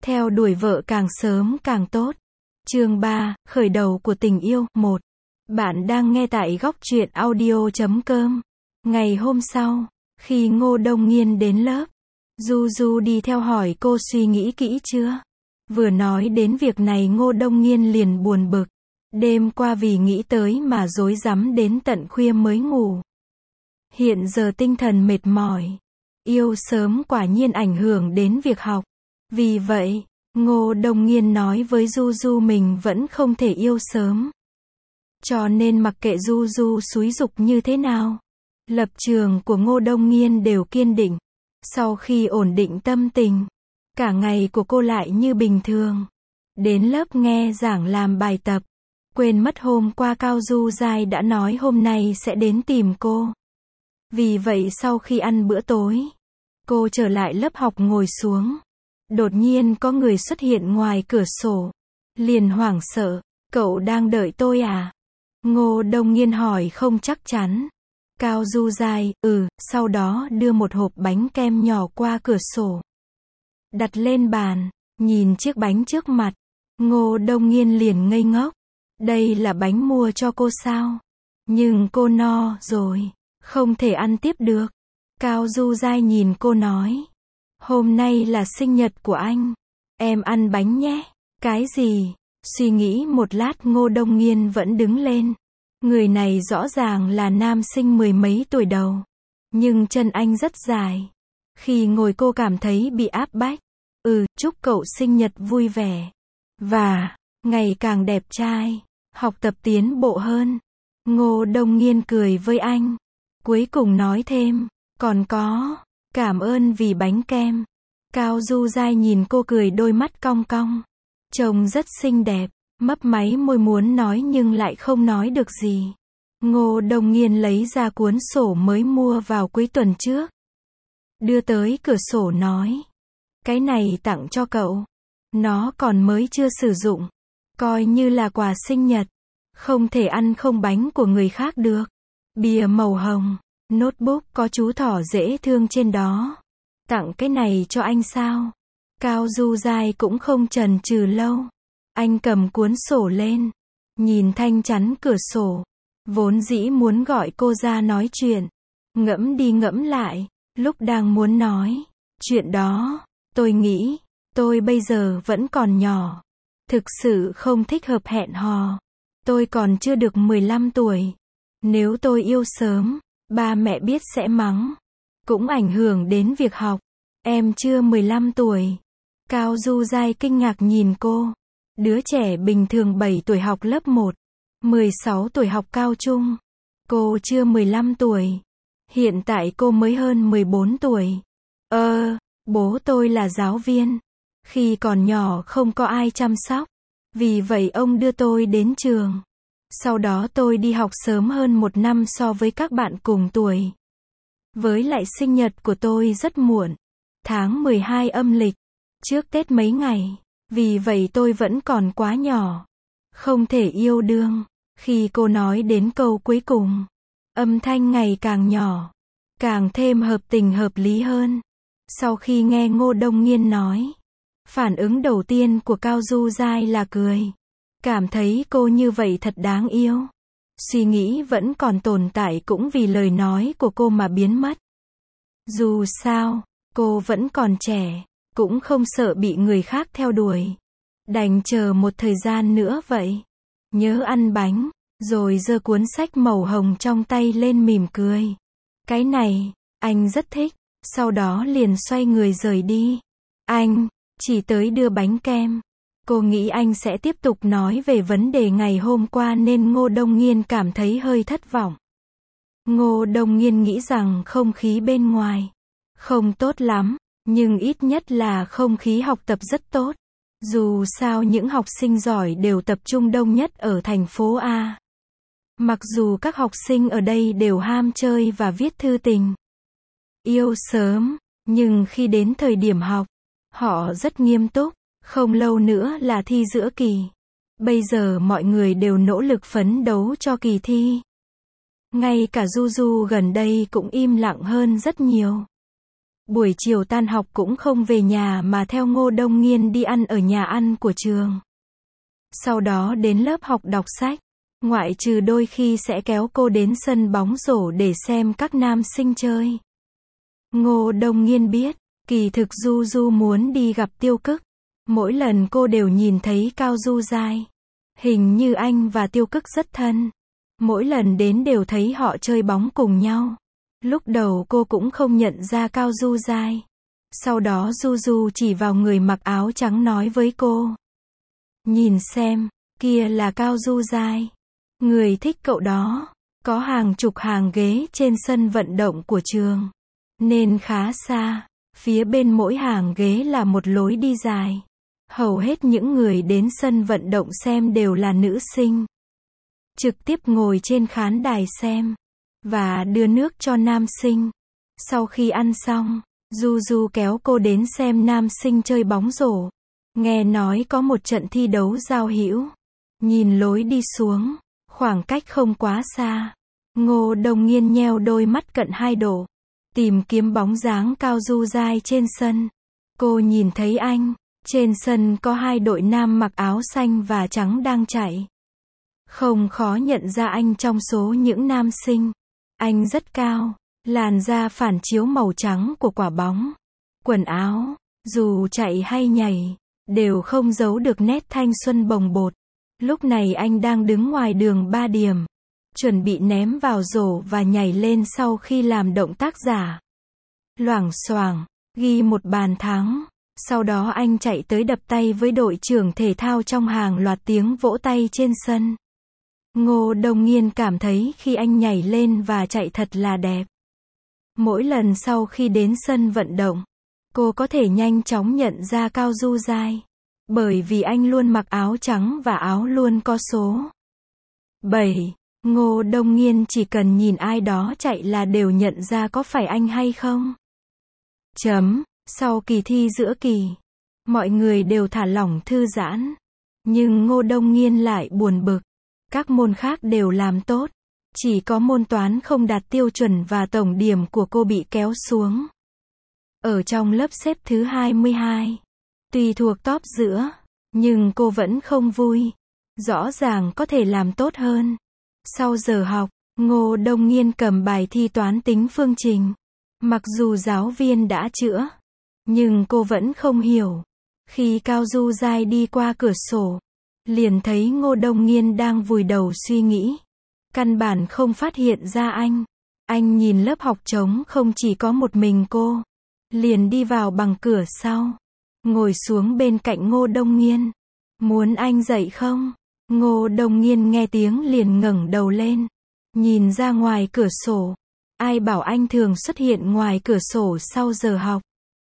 Theo đuổi vợ càng sớm càng tốt. Chương 3, khởi đầu của tình yêu. 1. Bạn đang nghe tại góc truyện audio.com. Ngày hôm sau, khi Ngô Đông Nghiên đến lớp, Du Du đi theo hỏi cô suy nghĩ kỹ chưa? Vừa nói đến việc này Ngô Đông Nghiên liền buồn bực. Đêm qua vì nghĩ tới mà rối rắm đến tận khuya mới ngủ. Hiện giờ tinh thần mệt mỏi. Yêu sớm quả nhiên ảnh hưởng đến việc học. Vì vậy, Ngô Đông Nghiên nói với Du Du mình vẫn không thể yêu sớm. Cho nên mặc kệ Du Du xúi giục như thế nào, lập trường của Ngô Đông Nghiên đều kiên định. Sau khi ổn định tâm tình, cả ngày của cô lại như bình thường. Đến lớp nghe giảng làm bài tập. Quên mất hôm qua Cao Du Giai đã nói hôm nay sẽ đến tìm cô. Vì vậy sau khi ăn bữa tối, cô trở lại lớp học ngồi xuống. Đột nhiên có người xuất hiện ngoài cửa sổ. Liền hoảng sợ, cậu đang đợi tôi à? Ngô Đông Nghiên hỏi không chắc chắn. Cao Du Giai, sau đó đưa một hộp bánh kem nhỏ qua cửa sổ. Đặt lên bàn, nhìn chiếc bánh trước mặt. Ngô Đông Nghiên liền ngây ngốc. Đây là bánh mua cho cô sao? Nhưng cô no rồi, không thể ăn tiếp được. Cao Du Giai nhìn cô nói. Hôm nay là sinh nhật của anh. Em ăn bánh nhé. Cái gì? Suy nghĩ một lát Ngô Đông Nghiên vẫn đứng lên. Người này rõ ràng là nam sinh mười mấy tuổi đầu. Nhưng chân anh rất dài. Khi ngồi cô cảm thấy bị áp bách. Chúc cậu sinh nhật vui vẻ. Và, ngày càng đẹp trai. Học tập tiến bộ hơn. Ngô Đông Nghiên cười với anh. Cuối cùng nói thêm. Còn có, cảm ơn vì bánh kem. Cao Du Giai nhìn cô cười đôi mắt cong cong. Trông rất xinh đẹp. Mấp máy môi muốn nói nhưng lại không nói được gì. Ngô Đông Nghiên lấy ra cuốn sổ mới mua vào cuối tuần trước. Đưa tới cửa sổ nói. Cái này tặng cho cậu. Nó còn mới chưa sử dụng. Coi như là quà sinh nhật. Không thể ăn không bánh của người khác được. Bìa màu hồng. Notebook có chú thỏ dễ thương trên đó. Tặng cái này cho anh sao? Cao Du Giai cũng không chần chừ lâu. Anh cầm cuốn sổ lên. Nhìn thanh chắn cửa sổ. Vốn dĩ muốn gọi cô ra nói chuyện. Ngẫm đi ngẫm lại. Lúc đang muốn nói chuyện đó, tôi nghĩ, tôi bây giờ vẫn còn nhỏ. Thực sự không thích hợp hẹn hò. Tôi còn chưa được 15 tuổi. Nếu tôi yêu sớm, ba mẹ biết sẽ mắng. Cũng ảnh hưởng đến việc học. Em chưa 15 tuổi. Cao Du Giai kinh ngạc nhìn cô. Đứa trẻ bình thường 7 tuổi học lớp 1. 16 tuổi học cao trung. Cô chưa 15 tuổi. Hiện tại cô mới hơn 14 tuổi. Bố tôi là giáo viên. Khi còn nhỏ không có ai chăm sóc. Vì vậy ông đưa tôi đến trường. Sau đó tôi đi học sớm hơn 1 năm so với các bạn cùng tuổi. Với lại sinh nhật của tôi rất muộn. Tháng 12 âm lịch. Trước Tết mấy ngày. Vì vậy tôi vẫn còn quá nhỏ. Không thể yêu đương. Khi cô nói đến câu cuối cùng, âm thanh ngày càng nhỏ. Càng thêm hợp tình hợp lý hơn. Sau khi nghe Ngô Đông Nghiên nói, phản ứng đầu tiên của Cao Du Giai là cười. Cảm thấy cô như vậy thật đáng yêu. Suy nghĩ vẫn còn tồn tại cũng vì lời nói của cô mà biến mất. Dù sao, cô vẫn còn trẻ, cũng không sợ bị người khác theo đuổi. Đành chờ một thời gian nữa vậy. Nhớ ăn bánh, rồi giơ cuốn sách màu hồng trong tay lên mỉm cười. Cái này, anh rất thích. Sau đó liền xoay người rời đi. Anh chỉ tới đưa bánh kem. Cô nghĩ anh sẽ tiếp tục nói về vấn đề ngày hôm qua nên Ngô Đông Nghiên cảm thấy hơi thất vọng. Ngô Đông Nghiên nghĩ rằng không khí bên ngoài không tốt lắm, nhưng ít nhất là không khí học tập rất tốt. Dù sao những học sinh giỏi đều tập trung đông nhất ở thành phố A. Mặc dù các học sinh ở đây đều ham chơi và viết thư tình. Yêu sớm, nhưng khi đến thời điểm học, họ rất nghiêm túc. Không lâu nữa là thi giữa kỳ. Bây giờ mọi người đều nỗ lực phấn đấu cho kỳ thi. Ngay cả Du Du gần đây cũng im lặng hơn rất nhiều. Buổi chiều tan học cũng không về nhà mà theo Ngô Đông Nghiên đi ăn ở nhà ăn của trường. Sau đó đến lớp học đọc sách. Ngoại trừ đôi khi sẽ kéo cô đến sân bóng rổ để xem các nam sinh chơi. Ngô Đông Nghiên biết, kỳ thực Du Du muốn đi gặp Tiêu Cức. Mỗi lần cô đều nhìn thấy Cao Du Giai. Hình như anh và Tiêu Cức rất thân. Mỗi lần đến đều thấy họ chơi bóng cùng nhau. Lúc đầu cô cũng không nhận ra Cao Du Giai. Sau đó Du Du chỉ vào người mặc áo trắng nói với cô. Nhìn xem, kia là Cao Du Giai. Người thích cậu đó. Có hàng chục hàng ghế trên sân vận động của trường. Nên khá xa. Phía bên mỗi hàng ghế là một lối đi dài. Hầu hết những người đến sân vận động xem đều là nữ sinh. Trực tiếp ngồi trên khán đài xem. Và đưa nước cho nam sinh. Sau khi ăn xong, Du Du kéo cô đến xem nam sinh chơi bóng rổ. Nghe nói có một trận thi đấu giao hữu. Nhìn lối đi xuống, khoảng cách không quá xa. Ngô Đông Nghiên nheo đôi mắt cận 2 độ. Tìm kiếm bóng dáng Cao Du Giai trên sân. Cô nhìn thấy anh. Trên sân có 2 đội nam mặc áo xanh và trắng đang chạy. Không khó nhận ra anh trong số những nam sinh. Anh rất cao. Làn da phản chiếu màu trắng của quả bóng. Quần áo, dù chạy hay nhảy, đều không giấu được nét thanh xuân bồng bột. Lúc này anh đang đứng ngoài đường 3 điểm. Chuẩn bị ném vào rổ và nhảy lên sau khi làm động tác giả. Loảng xoảng, ghi một bàn thắng. Sau đó anh chạy tới đập tay với đội trưởng thể thao trong hàng loạt tiếng vỗ tay trên sân. Ngô Đông Nghiên cảm thấy khi anh nhảy lên và chạy thật là đẹp. Mỗi lần sau khi đến sân vận động, cô có thể nhanh chóng nhận ra Cao Du Giai. Bởi vì anh luôn mặc áo trắng và áo luôn có số 7. Ngô Đông Nghiên chỉ cần nhìn ai đó chạy là đều nhận ra có phải anh hay không. Sau kỳ thi giữa kỳ, mọi người đều thả lỏng thư giãn. Nhưng Ngô Đông Nghiên lại buồn bực. Các môn khác đều làm tốt. Chỉ có môn toán không đạt tiêu chuẩn và tổng điểm của cô bị kéo xuống. Ở trong lớp xếp thứ 22. Tuy thuộc top giữa, nhưng cô vẫn không vui. Rõ ràng có thể làm tốt hơn. Sau giờ học, Ngô Đông Nghiên cầm bài thi toán tính phương trình. Mặc dù giáo viên đã chữa, nhưng cô vẫn không hiểu. Khi Cao Du Giai đi qua cửa sổ, liền thấy Ngô Đông Nghiên đang vùi đầu suy nghĩ. Căn bản không phát hiện ra anh. Anh nhìn lớp học trống không chỉ có một mình cô. Liền đi vào bằng cửa sau. Ngồi xuống bên cạnh Ngô Đông Nghiên. Muốn anh dậy không? Ngô Đông Nghiên nghe tiếng liền ngẩng đầu lên. Nhìn ra ngoài cửa sổ. Ai bảo anh thường xuất hiện ngoài cửa sổ sau giờ học.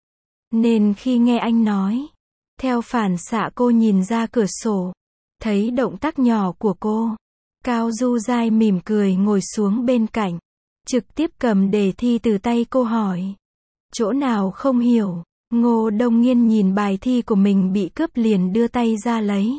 Nên khi nghe anh nói, theo phản xạ cô nhìn ra cửa sổ. Thấy động tác nhỏ của cô. Cao Du Giai mỉm cười ngồi xuống bên cạnh. Trực tiếp cầm đề thi từ tay cô hỏi. Chỗ nào không hiểu? Ngô Đông Nghiên nhìn bài thi của mình bị cướp liền đưa tay ra lấy.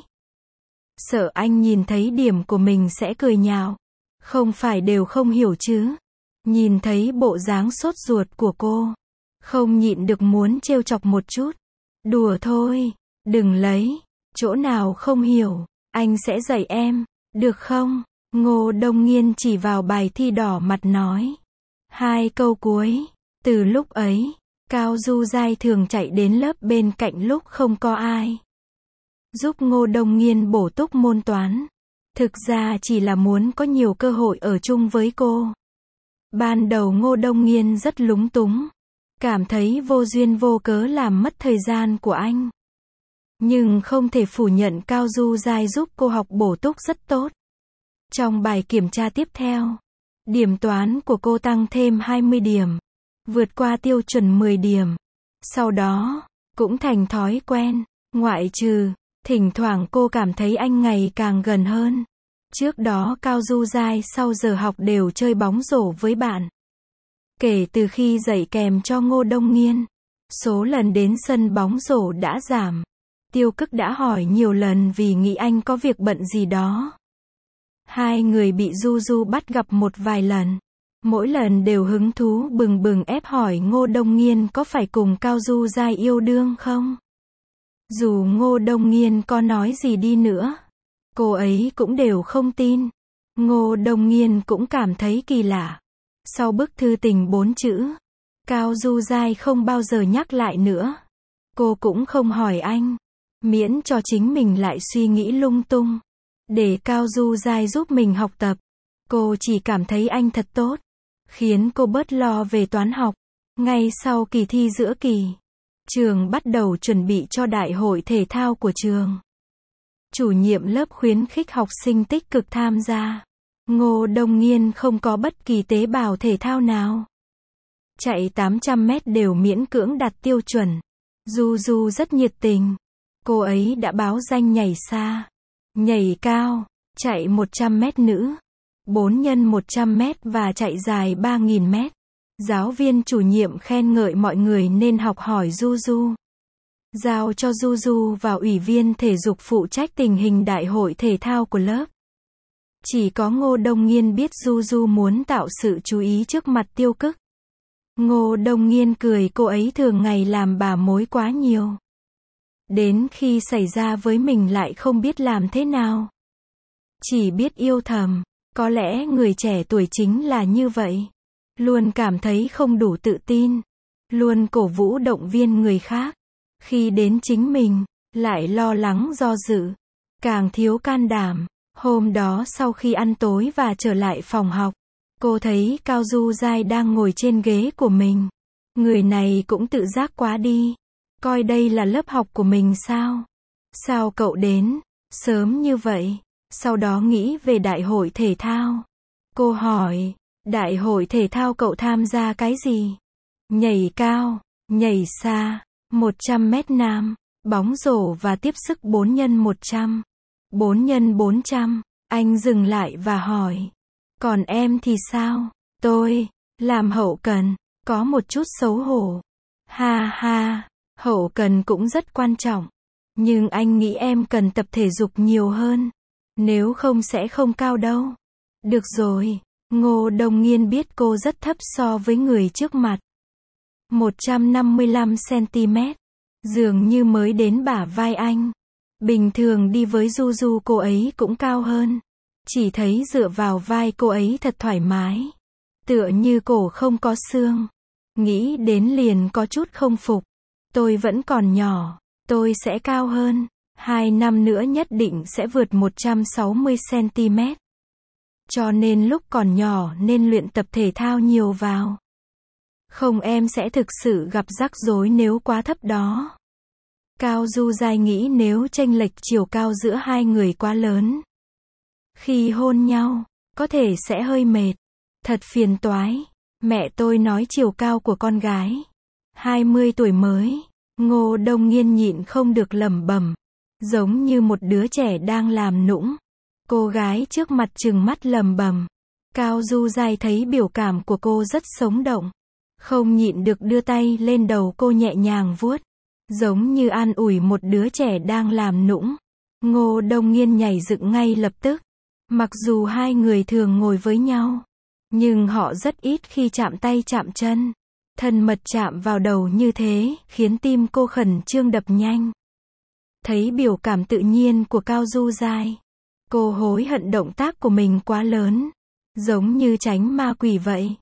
Sợ anh nhìn thấy điểm của mình sẽ cười nhạo. Không phải đều không hiểu chứ? Nhìn thấy bộ dáng sốt ruột của cô. Không nhịn được muốn trêu chọc một chút. Đùa thôi, đừng lấy. Chỗ nào không hiểu, anh sẽ dạy em. Được không? Ngô Đông Nghiên chỉ vào bài thi đỏ mặt nói. 2 câu cuối. Từ lúc ấy, Cao Du Giai thường chạy đến lớp bên cạnh lúc không có ai. Giúp Ngô Đông Nghiên bổ túc môn toán. Thực ra chỉ là muốn có nhiều cơ hội ở chung với cô. Ban đầu Ngô Đông Nghiên rất lúng túng. Cảm thấy vô duyên vô cớ làm mất thời gian của anh. Nhưng không thể phủ nhận Cao Du Giai giúp cô học bổ túc rất tốt. Trong bài kiểm tra tiếp theo, điểm toán của cô tăng thêm 20 điểm. Vượt qua tiêu chuẩn 10 điểm. Sau đó, cũng thành thói quen. Ngoại trừ, thỉnh thoảng cô cảm thấy anh ngày càng gần hơn. Trước đó Cao Du Giai sau giờ học đều chơi bóng rổ với bạn. Kể từ khi dạy kèm cho Ngô Đông Nghiên, số lần đến sân bóng rổ đã giảm. Tiêu Cức đã hỏi nhiều lần vì nghĩ anh có việc bận gì đó. 2 người bị Du Du bắt gặp một vài lần. Mỗi lần đều hứng thú bừng bừng ép hỏi Ngô Đông Nghiên có phải cùng Cao Du Giai yêu đương không? Dù Ngô Đông Nghiên có nói gì đi nữa, cô ấy cũng đều không tin. Ngô Đông Nghiên cũng cảm thấy kỳ lạ. Sau bức thư tình 4 chữ, Cao Du Giai không bao giờ nhắc lại nữa. Cô cũng không hỏi anh, miễn cho chính mình lại suy nghĩ lung tung, để Cao Du Giai giúp mình học tập. Cô chỉ cảm thấy anh thật tốt, khiến cô bớt lo về toán học. Ngay sau kỳ thi giữa kỳ, trường bắt đầu chuẩn bị cho đại hội thể thao của trường. Chủ nhiệm lớp khuyến khích học sinh tích cực tham gia. Ngô Đông Nghiên không có bất kỳ tế bào thể thao nào. Chạy 800 mét đều miễn cưỡng đạt tiêu chuẩn. Du Du rất nhiệt tình. Cô ấy đã báo danh nhảy xa, nhảy cao, chạy 100 mét nữ, 4 x 100 mét và chạy dài 3.000 mét. Giáo viên chủ nhiệm khen ngợi mọi người nên học hỏi Du Du. Giao cho Du Du vào ủy viên thể dục phụ trách tình hình đại hội thể thao của lớp. Chỉ có Ngô Đông Nghiên biết Du Du muốn tạo sự chú ý trước mặt Tiêu Cức. Ngô Đông Nghiên cười cô ấy thường ngày làm bà mối quá nhiều. Đến khi xảy ra với mình lại không biết làm thế nào. Chỉ biết yêu thầm. Có lẽ người trẻ tuổi chính là như vậy. Luôn cảm thấy không đủ tự tin. Luôn cổ vũ động viên người khác. Khi đến chính mình, lại lo lắng do dự. Càng thiếu can đảm. Hôm đó sau khi ăn tối và trở lại phòng học, cô thấy Cao Du Giai đang ngồi trên ghế của mình. Người này cũng tự giác quá đi. Coi đây là lớp học của mình sao? Sao cậu đến sớm như vậy? Sau đó nghĩ về đại hội thể thao. Cô hỏi, đại hội thể thao cậu tham gia cái gì? Nhảy cao, nhảy xa, 100 mét nam, bóng rổ và tiếp sức 4 x 100, 4 x 400. Anh dừng lại và hỏi, còn em thì sao? Tôi làm hậu cần, có một chút xấu hổ. Ha ha, hậu cần cũng rất quan trọng. Nhưng anh nghĩ em cần tập thể dục nhiều hơn. Nếu không sẽ không cao đâu. Được rồi. Ngô Đông Nghiên biết cô rất thấp so với người trước mặt. 155 cm. Dường như mới đến bả vai anh. Bình thường đi với Du Du cô ấy cũng cao hơn. Chỉ thấy dựa vào vai cô ấy thật thoải mái. Tựa như cổ không có xương. Nghĩ đến liền có chút không phục. Tôi vẫn còn nhỏ. Tôi sẽ cao hơn. 2 năm nữa nhất định sẽ vượt 160 cm. Cho nên lúc còn nhỏ nên luyện tập thể thao nhiều vào. Không em sẽ thực sự gặp rắc rối nếu quá thấp đó. Cao Du Giai nghĩ nếu chênh lệch chiều cao giữa hai người quá lớn. Khi hôn nhau, có thể sẽ hơi mệt. Thật phiền toái. Mẹ tôi nói chiều cao của con gái 20 tuổi mới. Ngô Đông Nghiên nhịn không được lẩm bẩm. Giống như một đứa trẻ đang làm nũng. Cô gái trước mặt trừng mắt lẩm bẩm. Cao Du Giai thấy biểu cảm của cô rất sống động. Không nhịn được đưa tay lên đầu cô nhẹ nhàng vuốt. Giống như an ủi một đứa trẻ đang làm nũng. Ngô Đông Nghiên nhảy dựng ngay lập tức. Mặc dù hai người thường ngồi với nhau, nhưng họ rất ít khi chạm tay chạm chân. Thân mật chạm vào đầu như thế, khiến tim cô khẩn trương đập nhanh. Thấy biểu cảm tự nhiên của Cao Du Giai, cô hối hận động tác của mình quá lớn. Giống như tránh ma quỷ vậy.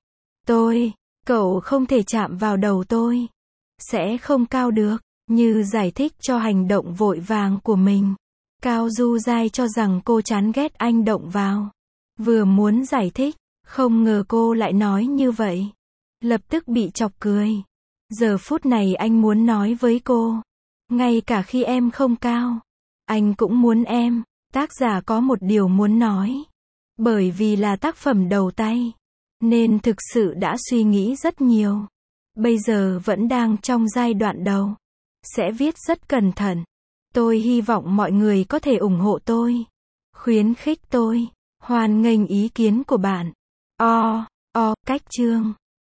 Cậu không thể chạm vào đầu tôi. Sẽ không cao được. Như giải thích cho hành động vội vàng của mình. Cao Du Giai cho rằng cô chán ghét anh động vào. Vừa muốn giải thích, không ngờ cô lại nói như vậy. Lập tức bị chọc cười. Giờ phút này anh muốn nói với cô. Ngay cả khi em không cao, anh cũng muốn em. Tác giả có một điều muốn nói. Bởi vì là tác phẩm đầu tay, nên thực sự đã suy nghĩ rất nhiều. Bây giờ vẫn đang trong giai đoạn đầu. Sẽ viết rất cẩn thận. Tôi hy vọng mọi người có thể ủng hộ tôi. Khuyến khích tôi. Hoan nghênh ý kiến của bạn. Cách chương.